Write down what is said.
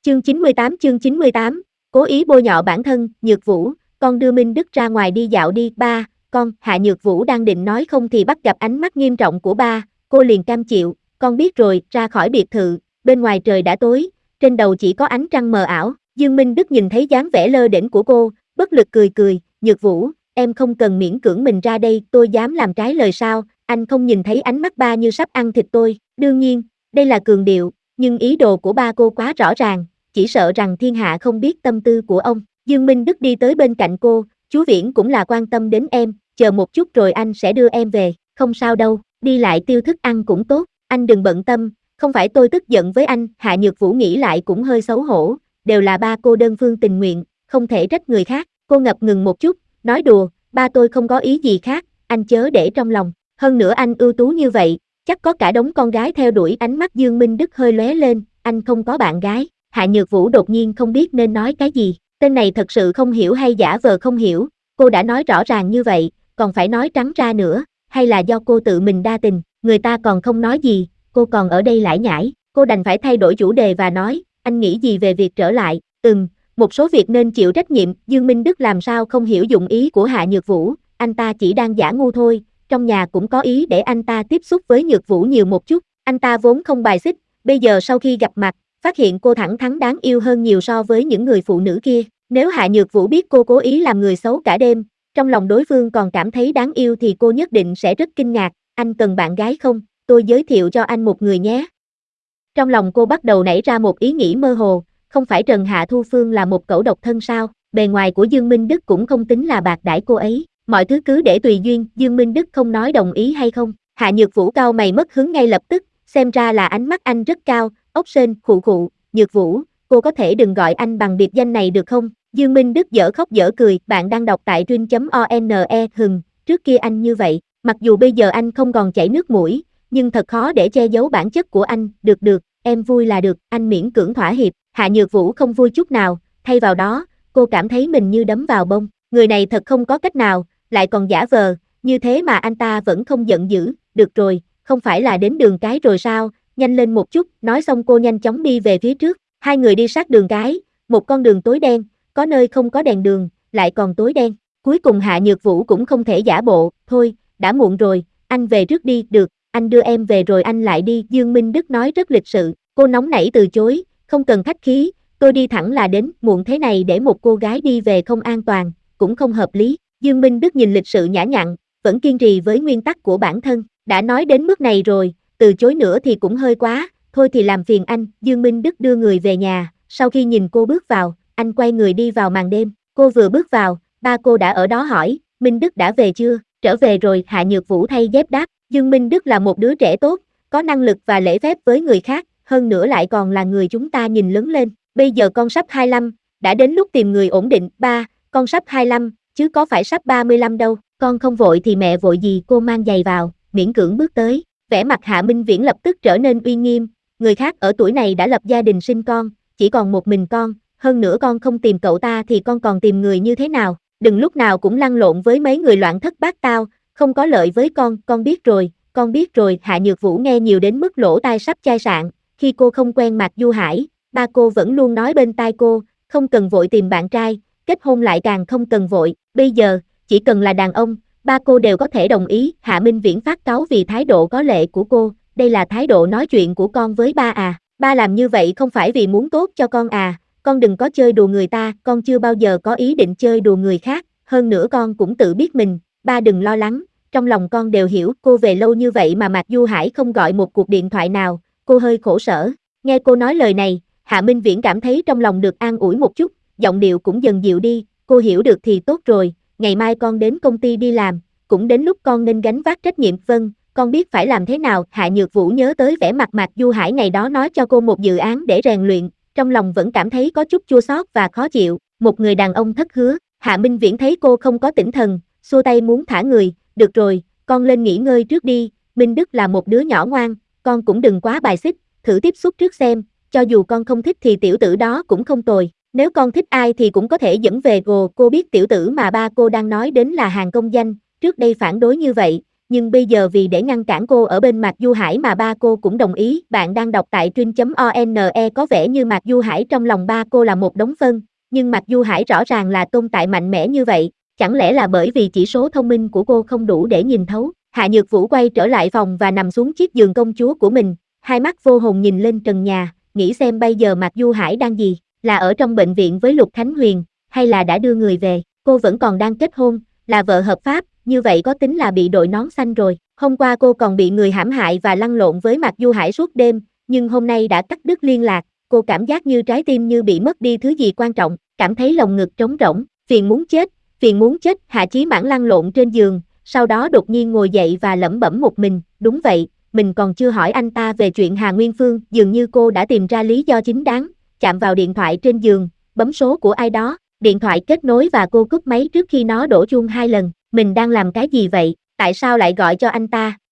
Chương 98, cố ý bôi nhọ bản thân, Nhược Vũ, con đưa Minh Đức ra ngoài đi dạo đi, ba, con, Hạ Nhược Vũ đang định nói không thì bắt gặp ánh mắt nghiêm trọng của ba, cô liền cam chịu, con biết rồi, ra khỏi biệt thự, bên ngoài trời đã tối, trên đầu chỉ có ánh trăng mờ ảo, Dương Minh Đức nhìn thấy dáng vẻ lơ đễnh của cô, bất lực cười cười, Nhược Vũ, em không cần miễn cưỡng mình ra đây, tôi dám làm trái lời sao, anh không nhìn thấy ánh mắt ba như sắp ăn thịt tôi, đương nhiên, đây là cường điệu, nhưng ý đồ của ba cô quá rõ ràng, chỉ sợ rằng thiên hạ không biết tâm tư của ông. Dương Minh Đức đi tới bên cạnh cô, chú Viễn cũng là quan tâm đến em, chờ một chút rồi anh sẽ đưa em về, không sao đâu, đi lại tiêu thức ăn cũng tốt, anh đừng bận tâm, không phải tôi tức giận với anh, Hạ Nhược Vũ nghĩ lại cũng hơi xấu hổ, đều là ba cô đơn phương tình nguyện, không thể trách người khác, cô ngập ngừng một chút, nói đùa, ba tôi không có ý gì khác, anh chớ để trong lòng, hơn nữa anh ưu tú như vậy, chắc có cả đống con gái theo đuổi, ánh mắt Dương Minh Đức hơi lóe lên, anh không có bạn gái. Hạ Nhược Vũ đột nhiên không biết nên nói cái gì, tên này thật sự không hiểu hay giả vờ không hiểu, cô đã nói rõ ràng như vậy, còn phải nói trắng ra nữa, hay là do cô tự mình đa tình, người ta còn không nói gì, cô còn ở đây lải nhải, cô đành phải thay đổi chủ đề và nói, anh nghĩ gì về việc trở lại, một số việc nên chịu trách nhiệm, Dương Minh Đức làm sao không hiểu dụng ý của Hạ Nhược Vũ, anh ta chỉ đang giả ngu thôi, trong nhà cũng có ý để anh ta tiếp xúc với Nhược Vũ nhiều một chút, anh ta vốn không bài xích, bây giờ sau khi gặp mặt, phát hiện cô thẳng thắn đáng yêu hơn nhiều so với những người phụ nữ kia, nếu Hạ Nhược Vũ biết cô cố ý làm người xấu cả đêm, trong lòng đối phương còn cảm thấy đáng yêu thì cô nhất định sẽ rất kinh ngạc, anh cần bạn gái không, tôi giới thiệu cho anh một người nhé. Trong lòng cô bắt đầu nảy ra một ý nghĩ mơ hồ, không phải Trần Hạ Thu Phương là một cẩu độc thân sao, bề ngoài của Dương Minh Đức cũng không tính là bạc đãi cô ấy, mọi thứ cứ để tùy duyên, Dương Minh Đức không nói đồng ý hay không, Hạ Nhược Vũ cau mày mất hứng ngay lập tức, xem ra là ánh mắt anh rất cao, ốc sên, khụ khụ, Nhược Vũ, cô có thể đừng gọi anh bằng biệt danh này được không? Dương Minh Đức dở khóc dở cười, bạn đang đọc tại truyện.one, trước kia anh như vậy, mặc dù bây giờ anh không còn chảy nước mũi, nhưng thật khó để che giấu bản chất của anh, được, em vui là được, anh miễn cưỡng thỏa hiệp, Hạ Nhược Vũ không vui chút nào, thay vào đó, cô cảm thấy mình như đấm vào bông, người này thật không có cách nào, lại còn giả vờ, như thế mà anh ta vẫn không giận dữ, được rồi, không phải là đến đường cái rồi sao, nhanh lên một chút, nói xong cô nhanh chóng đi về phía trước, hai người đi sát đường cái, một con đường tối đen, có nơi không có đèn đường, lại còn tối đen, cuối cùng Hạ Nhược Vũ cũng không thể giả bộ, thôi, đã muộn rồi, anh về trước đi, được, anh đưa em về rồi anh lại đi, Dương Minh Đức nói rất lịch sự, cô nóng nảy từ chối, không cần khách khí, tôi đi thẳng là đến, muộn thế này để một cô gái đi về không an toàn, cũng không hợp lý, Dương Minh Đức nhìn lịch sự nhã nhặn, vẫn kiên trì với nguyên tắc của bản thân, đã nói đến mức này rồi, từ chối nữa thì cũng hơi quá, thôi thì làm phiền anh, Dương Minh Đức đưa người về nhà, sau khi nhìn cô bước vào, anh quay người đi vào màn đêm, cô vừa bước vào, ba cô đã ở đó hỏi, Minh Đức đã về chưa, trở về rồi, Hạ Nhược Vũ thay dép đáp, Dương Minh Đức là một đứa trẻ tốt, có năng lực và lễ phép với người khác, hơn nữa lại còn là người chúng ta nhìn lớn lên, bây giờ con sắp 25, đã đến lúc tìm người ổn định, ba, con sắp 25, chứ có phải sắp 35 đâu, con không vội thì mẹ vội gì, cô mang giày vào, miễn cưỡng bước tới, vẻ mặt Hạ Minh Viễn lập tức trở nên uy nghiêm, người khác ở tuổi này đã lập gia đình sinh con, chỉ còn một mình con, hơn nữa con không tìm cậu ta thì con còn tìm người như thế nào, đừng lúc nào cũng lăn lộn với mấy người loạn thất bát tao, không có lợi với con biết rồi, Hạ Nhược Vũ nghe nhiều đến mức lỗ tai sắp chai sạn, khi cô không quen Mạc Du Hải, ba cô vẫn luôn nói bên tai cô, không cần vội tìm bạn trai, kết hôn lại càng không cần vội, bây giờ, chỉ cần là đàn ông, ba cô đều có thể đồng ý, Hạ Minh Viễn phát cáu vì thái độ có lệ của cô, đây là thái độ nói chuyện của con với ba à, ba làm như vậy không phải vì muốn tốt cho con à, con đừng có chơi đùa người ta, con chưa bao giờ có ý định chơi đùa người khác, hơn nữa con cũng tự biết mình, ba đừng lo lắng, trong lòng con đều hiểu, cô về lâu như vậy mà Mạc Du Hải không gọi một cuộc điện thoại nào, cô hơi khổ sở, nghe cô nói lời này, Hạ Minh Viễn cảm thấy trong lòng được an ủi một chút, giọng điệu cũng dần dịu đi, cô hiểu được thì tốt rồi, ngày mai con đến công ty đi làm, cũng đến lúc con nên gánh vác trách nhiệm, vâng, con biết phải làm thế nào, Hạ Nhược Vũ nhớ tới vẻ mặt Mạc Du Hải ngày đó nói cho cô một dự án để rèn luyện, trong lòng vẫn cảm thấy có chút chua xót và khó chịu, một người đàn ông thất hứa, Hạ Minh Viễn thấy cô không có tinh thần, xua tay muốn thả người, được rồi, con lên nghỉ ngơi trước đi, Minh Đức là một đứa nhỏ ngoan, con cũng đừng quá bài xích, thử tiếp xúc trước xem, cho dù con không thích thì tiểu tử đó cũng không tồi, nếu con thích ai thì cũng có thể dẫn về cô biết tiểu tử mà ba cô đang nói đến là Hàn Công Danh, trước đây phản đối như vậy, nhưng bây giờ vì để ngăn cản cô ở bên Mạc Du Hải mà ba cô cũng đồng ý. Bạn đang đọc tại truyện.one. Có vẻ như Mạc Du Hải trong lòng ba cô là một đống phân, nhưng Mạc Du Hải rõ ràng là tồn tại mạnh mẽ như vậy, chẳng lẽ là bởi vì chỉ số thông minh của cô không đủ để nhìn thấu. Hạ Nhược Vũ quay trở lại phòng và nằm xuống chiếc giường công chúa của mình, hai mắt vô hồn nhìn lên trần nhà, nghĩ xem bây giờ Mạc Du Hải đang gì, là ở trong bệnh viện với Lục Khánh Huyền, hay là đã đưa người về. Cô vẫn còn đang kết hôn, là vợ hợp pháp, như vậy có tính là bị đội nón xanh rồi. Hôm qua cô còn bị người hãm hại và lăn lộn với Mạc Du Hải suốt đêm, nhưng hôm nay đã cắt đứt liên lạc, cô cảm giác như trái tim như bị mất đi thứ gì quan trọng, cảm thấy lồng ngực trống rỗng, phiền muốn chết, phiền muốn chết. Hạ Chí Mãn lăn lộn trên giường, sau đó đột nhiên ngồi dậy và lẩm bẩm một mình, đúng vậy, mình còn chưa hỏi anh ta về chuyện Hà Nguyên Phương, dường như cô đã tìm ra lý do chính đáng, chạm vào điện thoại trên giường, bấm số của ai đó, điện thoại kết nối và cô cúp máy trước khi nó đổ chuông 2 lần, mình đang làm cái gì vậy, tại sao lại gọi cho anh ta,